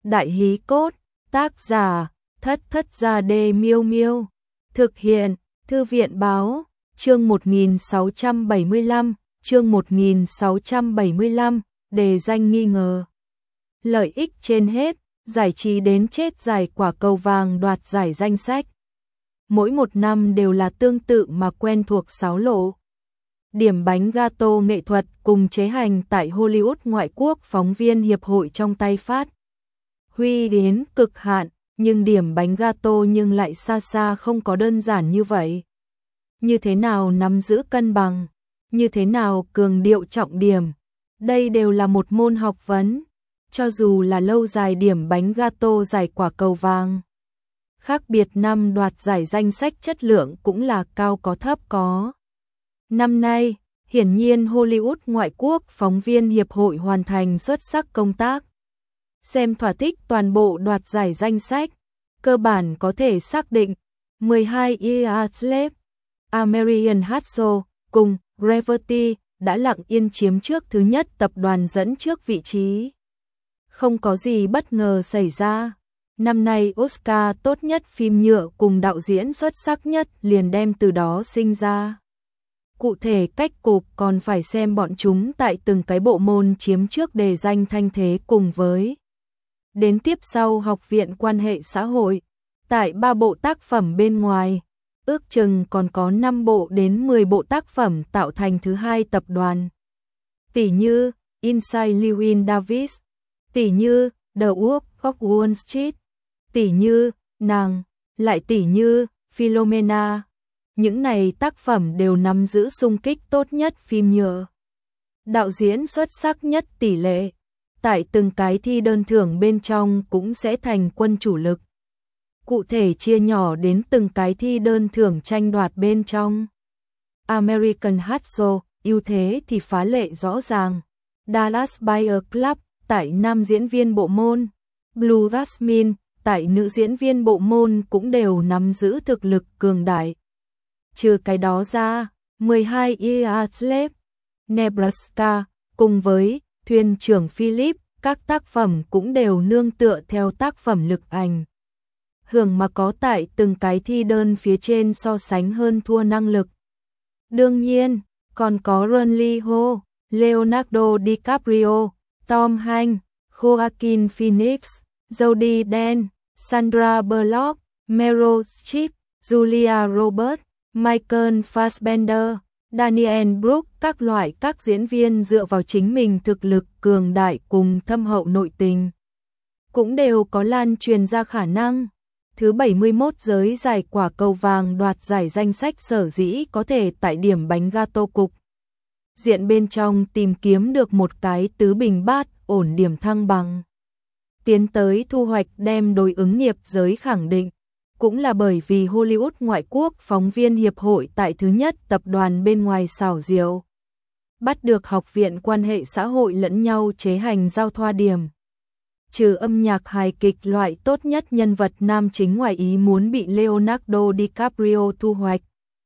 Đại hí cốt, tác giả, Thất Gia Đê Miêu Miêu. Thực hiện, Thư viện báo, chương 1675, chương 1675, đề danh nghi ngờ. Lợi ích trên hết, giải trí đến chết giải quả cầu vàng đoạt giải danh sách. Mỗi một năm đều là tương tự mà quen thuộc xáo lộ. Điểm bánh gato nghệ thuật cùng chế hành tại Hollywood ngoại quốc, phóng viên hiệp hội trong tay phát huy đến cực hạn, nhưng điểm bánh gato nhưng lại xa xa không có đơn giản như vậy. Như thế nào nắm giữ cân bằng, như thế nào cường điệu trọng điểm, đây đều là một môn học vấn, cho dù là lâu dài điểm bánh gato giải quả cầu vàng. Khác biệt năm đoạt giải danh sách chất lượng cũng là cao có thấp có. Năm nay, hiển nhiên Hollywood ngoại quốc phóng viên hiệp hội hoàn thành xuất sắc công tác. Xem thỏa thích toàn bộ đoạt giải danh sách, cơ bản có thể xác định 12 Years Slave, American Hustle cùng Gravity đã lặng yên chiếm trước thứ nhất, tập đoàn dẫn trước vị trí. Không có gì bất ngờ xảy ra. Năm nay Oscar tốt nhất phim nhựa cùng đạo diễn xuất sắc nhất liền đem từ đó sinh ra. Cụ thể cách cục còn phải xem bọn chúng tại từng cái bộ môn chiếm trước đề danh thanh thế cùng với. Đến tiếp sau Học viện Quan hệ xã hội, tại 3 bộ tác phẩm bên ngoài, ước chừng còn có 5 bộ đến 10 bộ tác phẩm tạo thành thứ hai tập đoàn. Tỷ như Inside Llewyn Davis, tỷ như The Wolf of Wall Street, tỷ như Nàng, lại tỷ như Philomena. Những này tác phẩm đều nắm giữ xung kích tốt nhất phim nhựa. Đạo diễn xuất sắc nhất tỷ lệ, tại từng cái thi đơn thưởng bên trong cũng sẽ thành quân chủ lực. Cụ thể chia nhỏ đến từng cái thi đơn thưởng tranh đoạt bên trong. American Hustle, ưu thế thì phá lệ rõ ràng. Dallas Buyers Club, tại nam diễn viên bộ môn. Blue Jasmine, tại nữ diễn viên bộ môn cũng đều nắm giữ thực lực cường đại. Trừ cái đó ra, 12 Years Slave, Nebraska, cùng với Thuyền trưởng Philip, các tác phẩm cũng đều nương tựa theo tác phẩm lực ảnh hưởng mà có tại từng cái thi đơn phía trên so sánh hơn thua năng lực. Đương nhiên, còn có Ron Lee-ho, Leonardo DiCaprio, Tom Hanks, Joaquin Phoenix, Jodie Dench, Sandra Bullock, Meryl Streep, Julia Roberts, Michael Fassbender, Daniel Brooks, các loại các diễn viên dựa vào chính mình thực lực cường đại cùng thâm hậu nội tình, cũng đều có lan truyền ra khả năng. Thứ 71 giới giải quả cầu vàng đoạt giải danh sách sở dĩ có thể tại điểm bánh gato cục diện bên trong tìm kiếm được một cái tứ bình bát ổn điểm thăng bằng, tiến tới thu hoạch đem đối ứng nghiệp giới khẳng định. Cũng là bởi vì Hollywood ngoại quốc phóng viên hiệp hội tại thứ nhất tập đoàn bên ngoài xảo diệu, bắt được Học viện Quan hệ xã hội lẫn nhau chế hành giao thoa điểm. Trừ âm nhạc hài kịch loại tốt nhất nhân vật nam chính ngoài ý muốn bị Leonardo DiCaprio thu hoạch.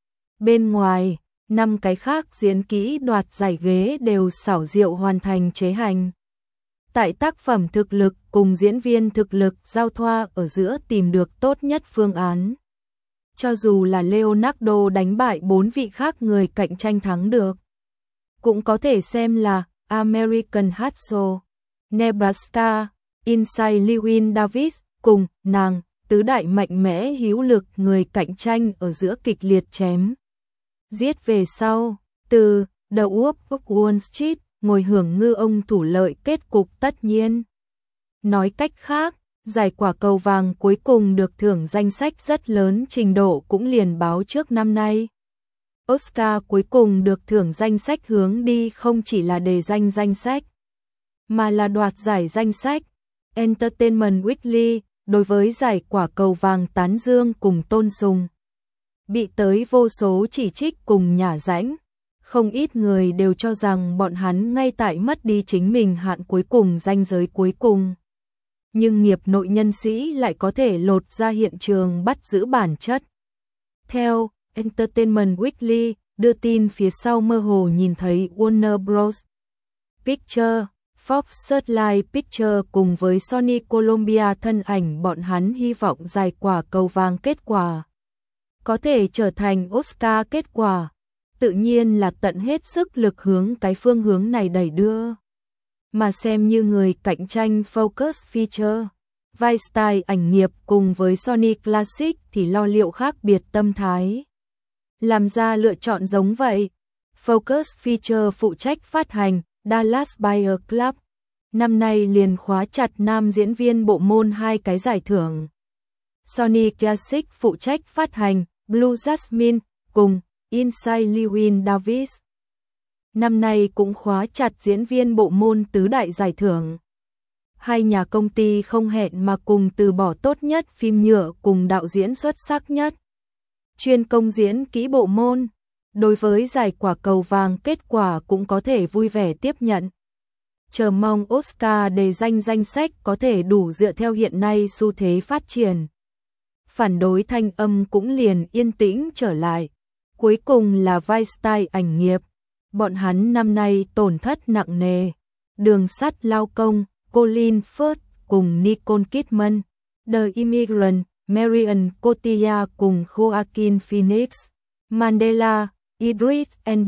Bên ngoài, 5 cái khác diễn kỹ đoạt giải ghế đều xảo diệu hoàn thành chế hành. Tại tác phẩm thực lực cùng diễn viên thực lực giao thoa ở giữa tìm được tốt nhất phương án. Cho dù là Leonardo đánh bại 4 vị khác người cạnh tranh thắng được, cũng có thể xem là American Hustle, Nebraska, Inside Llewyn Davis cùng Nàng, tứ đại mạnh mẽ hữu lực người cạnh tranh ở giữa kịch liệt chém giết về sau. Từ The Wolf of Wall Street, ngồi hưởng ngư ông thủ lợi kết cục tất nhiên. Nói cách khác, giải quả cầu vàng cuối cùng được thưởng danh sách rất lớn trình độ cũng liền báo trước năm nay. Oscar cuối cùng được thưởng danh sách hướng đi không chỉ là đề danh danh sách, mà là đoạt giải danh sách. Entertainment Weekly đối với giải quả cầu vàng tán dương cùng tôn sùng, bị tới vô số chỉ trích cùng nhả rãnh. Không ít người đều cho rằng bọn hắn ngay tại mất đi chính mình hạn cuối cùng, ranh giới cuối cùng. Nhưng nghiệp nội nhân sĩ lại có thể lột ra hiện trường bắt giữ bản chất. Theo Entertainment Weekly đưa tin phía sau mơ hồ nhìn thấy Warner Bros. Pictures, Fox Searchlight Pictures cùng với Sony Columbia thân ảnh bọn hắn hy vọng giải quả cầu vàng kết quả có thể trở thành Oscar kết quả, tự nhiên là tận hết sức lực hướng cái phương hướng này đẩy đưa. Mà xem như người cạnh tranh Focus Feature, Weinstein ảnh nghiệp cùng với Sony Classic thì lo liệu khác biệt tâm thái. Làm ra lựa chọn giống vậy. Focus Feature phụ trách phát hành Dallas Buyers Club. Năm nay liền khóa chặt nam diễn viên bộ môn 2 cái giải thưởng. Sony Classic phụ trách phát hành Blue Jasmine cùng Inside Llewyn Davis. Năm nay cũng khóa chặt diễn viên bộ môn tứ đại giải thưởng. Hai nhà công ty không hẹn mà cùng từ bỏ tốt nhất phim nhựa cùng đạo diễn xuất sắc nhất. Chuyên công diễn kỹ bộ môn. Đối với giải quả cầu vàng kết quả cũng có thể vui vẻ tiếp nhận. Chờ mong Oscar đề danh sách có thể đủ dựa theo hiện nay xu thế phát triển. Phản đối thanh âm cũng liền yên tĩnh trở lại. Cuối cùng là Weinstein ảnh nghiệp. Bọn hắn năm nay tổn thất nặng nề. Đường sắt lao công, Colin Firth cùng Nicole Kidman, The Immigrant, Marion Cotillard cùng Joaquin Phoenix, Mandela, Idris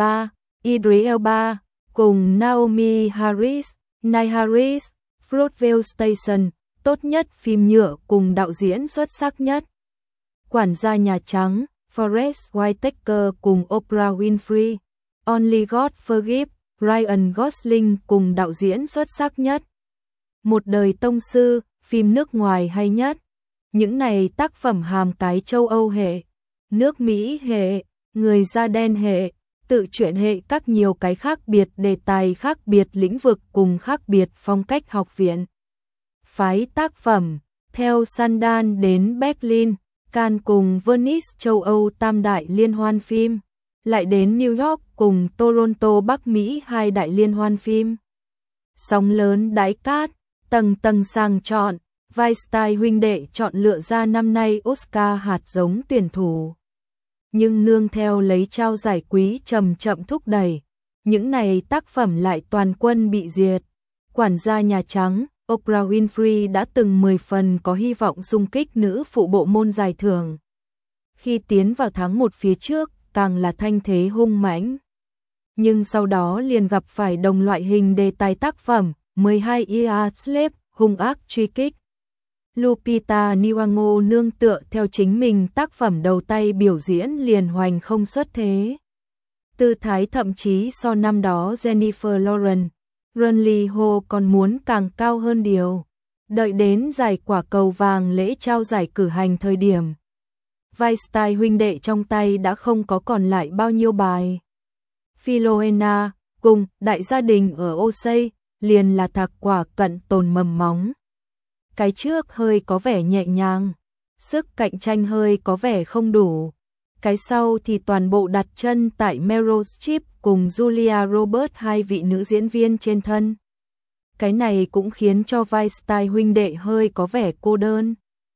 Elba cùng Naomi Harris, Niall Harris, Fruitvale Station, tốt nhất phim nhựa cùng đạo diễn xuất sắc nhất. Quản gia Nhà Trắng, Forest Whitaker cùng Oprah Winfrey, Only God Forgives, Ryan Gosling cùng đạo diễn xuất sắc nhất. Một đời tông sư, phim nước ngoài hay nhất. Những này tác phẩm hàm cái châu Âu hệ, nước Mỹ hệ, người da đen hệ, tự truyện hệ, các nhiều cái khác biệt đề tài, khác biệt lĩnh vực cùng khác biệt phong cách học viện. Phái tác phẩm, theo Sundance đến Berlin, Cannes cùng Venice châu Âu tam đại liên hoan phim, lại đến New York cùng Toronto Bắc Mỹ 2 đại liên hoan phim. Sóng lớn đáy cát, tầng tầng sàng chọn, Weinstein huynh đệ chọn lựa ra năm nay Oscar hạt giống tuyển thủ. Nhưng nương theo lấy trao giải quý chậm chậm thúc đẩy, những này tác phẩm lại toàn quân bị diệt. Quản gia Nhà Trắng, Oprah Winfrey đã từng 10 phần có hy vọng xung kích nữ phụ bộ môn giải thưởng. Khi tiến vào tháng 1 phía trước, càng là thanh thế hung mãnh. Nhưng sau đó liền gặp phải đồng loại hình đề tài tác phẩm, 12 Years Slave, hung ác truy kích. Lupita Nyong'o nương tựa theo chính mình tác phẩm đầu tay biểu diễn liền hoành không xuất thế. Tư thái thậm chí so năm đó Jennifer Lawrence, Run Lee Ho còn muốn càng cao hơn điều. Đợi đến giải quả cầu vàng lễ trao giải cử hành thời điểm, Weinstein huynh đệ trong tay đã không có còn lại bao nhiêu bài. Philomena cùng Đại gia đình ở Osei liền là thạc quả cận tồn mầm móng. Cái trước hơi có vẻ nhẹ nhàng, sức cạnh tranh hơi có vẻ không đủ. Cái sau thì toàn bộ đặt chân tại Meryl Streep cùng Julia Roberts, 2 vị nữ diễn viên trên thân. Cái này cũng khiến cho Weinstein huynh đệ hơi có vẻ cô đơn.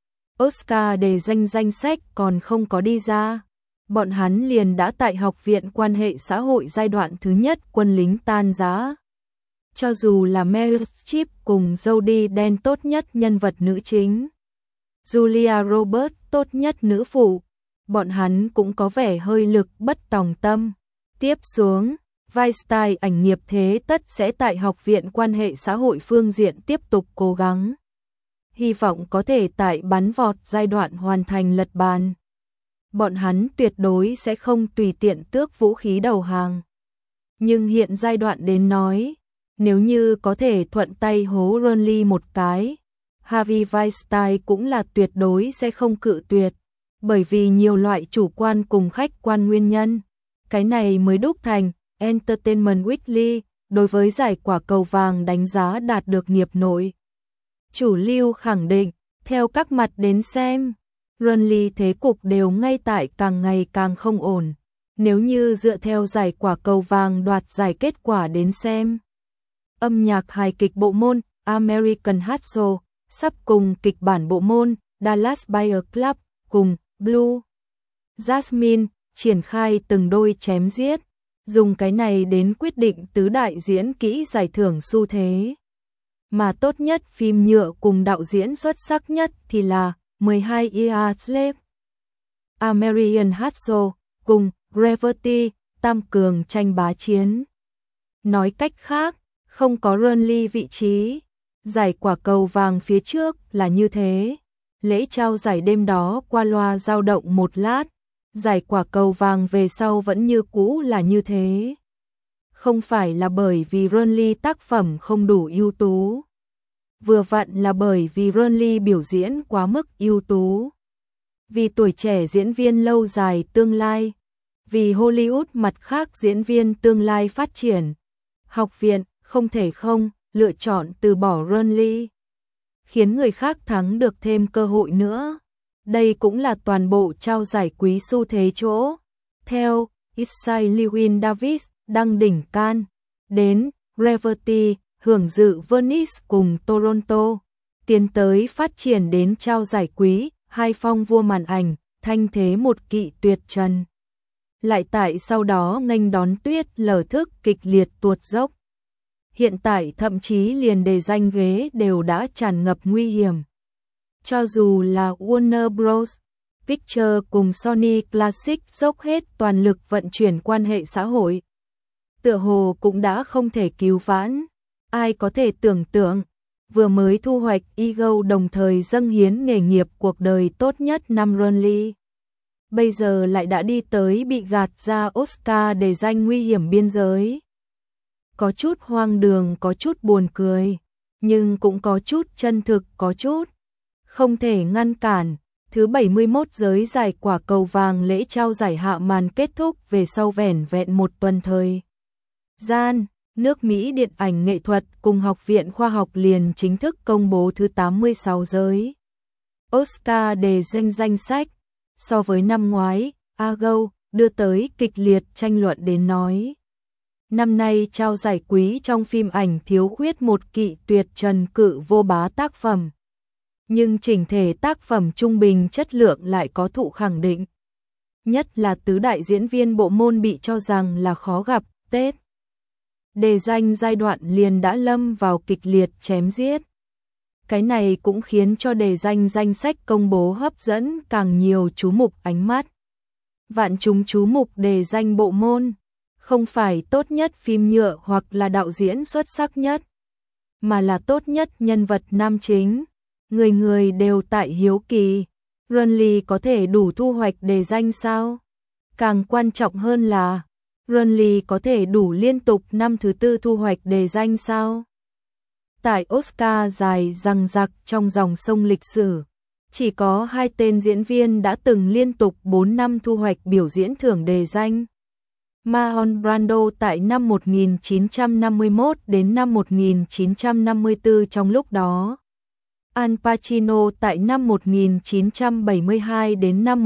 Oscar đề danh sách còn không có đi ra. Bọn hắn liền đã tại Học viện Quan hệ xã hội giai đoạn thứ nhất Quân lính tan rã. Cho dù là Meryl Streep cùng Jodie Dench tốt nhất nhân vật nữ chính, Julia Roberts tốt nhất nữ phụ, bọn hắn cũng có vẻ hơi lực bất tòng tâm. Tiếp xuống, Weinstein ảnh nghiệp thế tất sẽ tại Học viện Quan hệ xã hội phương diện tiếp tục cố gắng. Hy vọng có thể tại bắn vọt giai đoạn hoàn thành lật bàn. Bọn hắn tuyệt đối sẽ không tùy tiện tước vũ khí đầu hàng. Nhưng hiện giai đoạn đến nói, nếu như có thể thuận tay hố Ronly một cái, Harvey Weinstein cũng là tuyệt đối sẽ không cự tuyệt, bởi vì nhiều loại chủ quan cùng khách quan nguyên nhân. Cái này mới đúc thành Entertainment Weekly đối với giải quả cầu vàng đánh giá đạt được nghiệp nội. Chủ lưu khẳng định, theo các mặt đến xem, Ronly thế cục đều ngay tại càng ngày càng không ổn. Nếu như dựa theo giải quả cầu vàng đoạt giải kết quả đến xem, âm nhạc hài kịch bộ môn American Hustle sắp cùng kịch bản bộ môn Dallas Buyers Club cùng Blue Jasmine triển khai từng đôi chém giết, dùng cái này đến quyết định tứ đại diễn kỹ giải thưởng xu thế. mà tốt nhất phim nhựa cùng đạo diễn xuất sắc nhất thì là 12 Years Slave, American Hustle cùng Gravity, tam cường tranh bá chiến. Nói cách khác, không có Renly vị trí, giải quả cầu vàng phía trước là như thế. Lễ trao giải đêm đó qua loa dao động một lát, giải quả cầu vàng về sau vẫn như cũ là như thế. Không phải là bởi vì Renly tác phẩm không đủ ưu tú, vừa vặn là bởi vì Renly biểu diễn quá mức ưu tú. Vì tuổi trẻ diễn viên lâu dài tương lai, vì Hollywood mặt khác diễn viên tương lai phát triển, học viện không thể không lựa chọn từ bỏ Renly, khiến người khác thắng được thêm cơ hội nữa. Đây cũng là toàn bộ trao giải quý xu thế chỗ. Theo Isai Lewin Davis đăng đỉnh Cannes, đến Gravity hưởng dự Venice cùng Toronto, tiến tới phát triển đến trao giải quý hai phong vua màn ảnh, thanh thế một kỵ tuyệt trần. Lại tại sau đó nghênh đón tuyết lở thức kịch liệt tuột dốc. Hiện tại thậm chí liền đề danh ghế đều đã tràn ngập nguy hiểm. Cho dù là Warner Bros. Pictures cùng Sony Classic dốc hết toàn lực vận chuyển quan hệ xã hội, tựa hồ cũng đã không thể cứu vãn. Ai có thể tưởng tượng, vừa mới thu hoạch Ego đồng thời dâng hiến nghề nghiệp cuộc đời tốt nhất năm Renly, bây giờ lại đã đi tới bị gạt ra Oscar để danh nguy hiểm biên giới. Có chút hoang đường, có chút buồn cười, nhưng cũng có chút chân thực, có chút không thể ngăn cản. Thứ 71 giới giải quả cầu vàng lễ trao giải hạ màn kết thúc về sau vẻn vẹn một tuần thời gian, nước Mỹ Điện ảnh Nghệ thuật cùng Học viện Khoa học liền chính thức công bố thứ 86 giới Oscar đề danh sách. So với năm ngoái, Argo đưa tới kịch liệt tranh luận đến nói. Năm nay trao giải quý trong phim ảnh thiếu khuyết một kỵ tuyệt trần cự vô bá tác phẩm. Nhưng chỉnh thể tác phẩm trung bình chất lượng lại có thụ khẳng định. Nhất là tứ đại diễn viên bộ môn bị cho rằng là khó gặp, Tết. Đề danh giai đoạn liền đã lâm vào kịch liệt chém giết. Cái này cũng khiến cho đề danh danh sách công bố hấp dẫn càng nhiều chú mục ánh mắt. Vạn chúng chú mục đề danh bộ môn, không phải tốt nhất phim nhựa hoặc là đạo diễn xuất sắc nhất, mà là tốt nhất nhân vật nam chính. Người người đều tại hiếu kỳ, Renly có thể đủ thu hoạch đề danh sao? Càng quan trọng hơn là, Renly có thể đủ liên tục năm thứ tư thu hoạch đề danh sao? Tại Oscar dài dằng dặc trong dòng sông lịch sử, chỉ có hai tên diễn viên đã từng liên tục 4 năm thu hoạch biểu diễn thưởng đề danh. Marlon Brando tại năm 1951 đến năm 1954 trong lúc đó. Al Pacino tại năm 1972 đến năm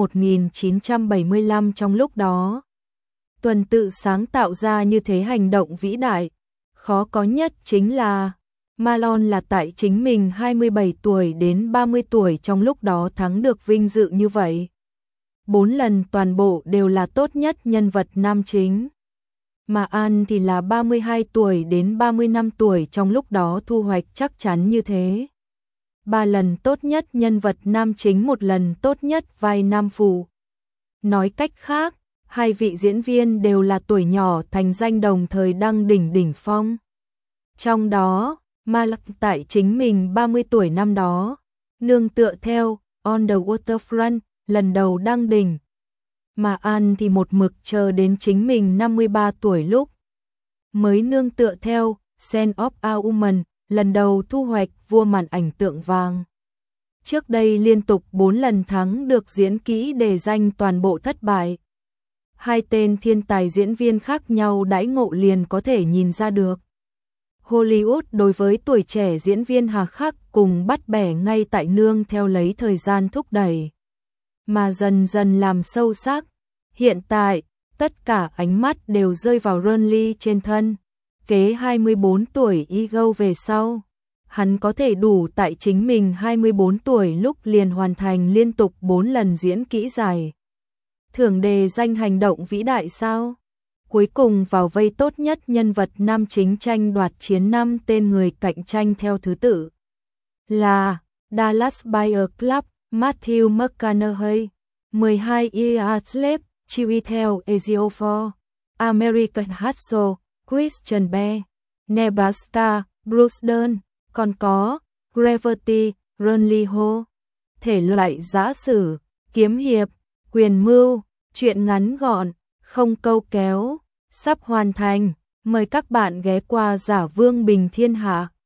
1975 trong lúc đó. Tuần tự sáng tạo ra như thế hành động vĩ đại. Khó có nhất chính là Marlon là tại chính mình 27 tuổi đến 30 tuổi trong lúc đó thắng được vinh dự như vậy. 4 lần toàn bộ đều là tốt nhất nhân vật nam chính. Mà An thì là 32 tuổi đến 35 tuổi trong lúc đó thu hoạch chắc chắn như thế. 3 lần tốt nhất nhân vật nam chính, 1 lần tốt nhất vai nam phụ. Nói cách khác, hai vị diễn viên đều là tuổi nhỏ thành danh đồng thời đăng đỉnh phong. Trong đó, Malak tại chính mình 30 tuổi năm đó, nương tựa theo On the Waterfront lần đầu đăng đỉnh. Mà An thì một mực chờ đến chính mình 53 tuổi lúc mới nương tựa theo Scent of a Woman lần đầu thu hoạch vua màn ảnh tượng vàng. Trước đây liên tục 4 lần thắng được diễn kỹ đề danh toàn bộ thất bại. Hai tên thiên tài diễn viên khác nhau đãi ngộ liền có thể nhìn ra được. Hollywood đối với tuổi trẻ diễn viên hà khắc cùng bắt bẻ ngay tại nương theo lấy thời gian thúc đẩy, mà dần dần làm sâu sắc. Hiện tại, tất cả ánh mắt đều rơi vào Renly trên thân. Kế 24 tuổi Ego về sau, hắn có thể đủ tại chính mình 24 tuổi lúc liền hoàn thành liên tục 4 lần diễn kỹ dài. Thưởng đề danh hành động vĩ đại sao? Cuối cùng vào vây tốt nhất nhân vật nam chính tranh đoạt chiến 5 tên người cạnh tranh theo thứ tự là Dallas Buyers Club, Matthew McConaughey, 12 Years Slave, Chiwetel Ejiofor, American Hustle, Christian Bale, Nebraska, Bruce Dern, còn có Gravity, Ron Lee Ho. Thể loại giã sử, kiếm hiệp, quyền mưu, truyện ngắn gọn, không câu kéo, sắp hoàn thành. Mời các bạn ghé qua Giả Vương Bình Thiên Hạ.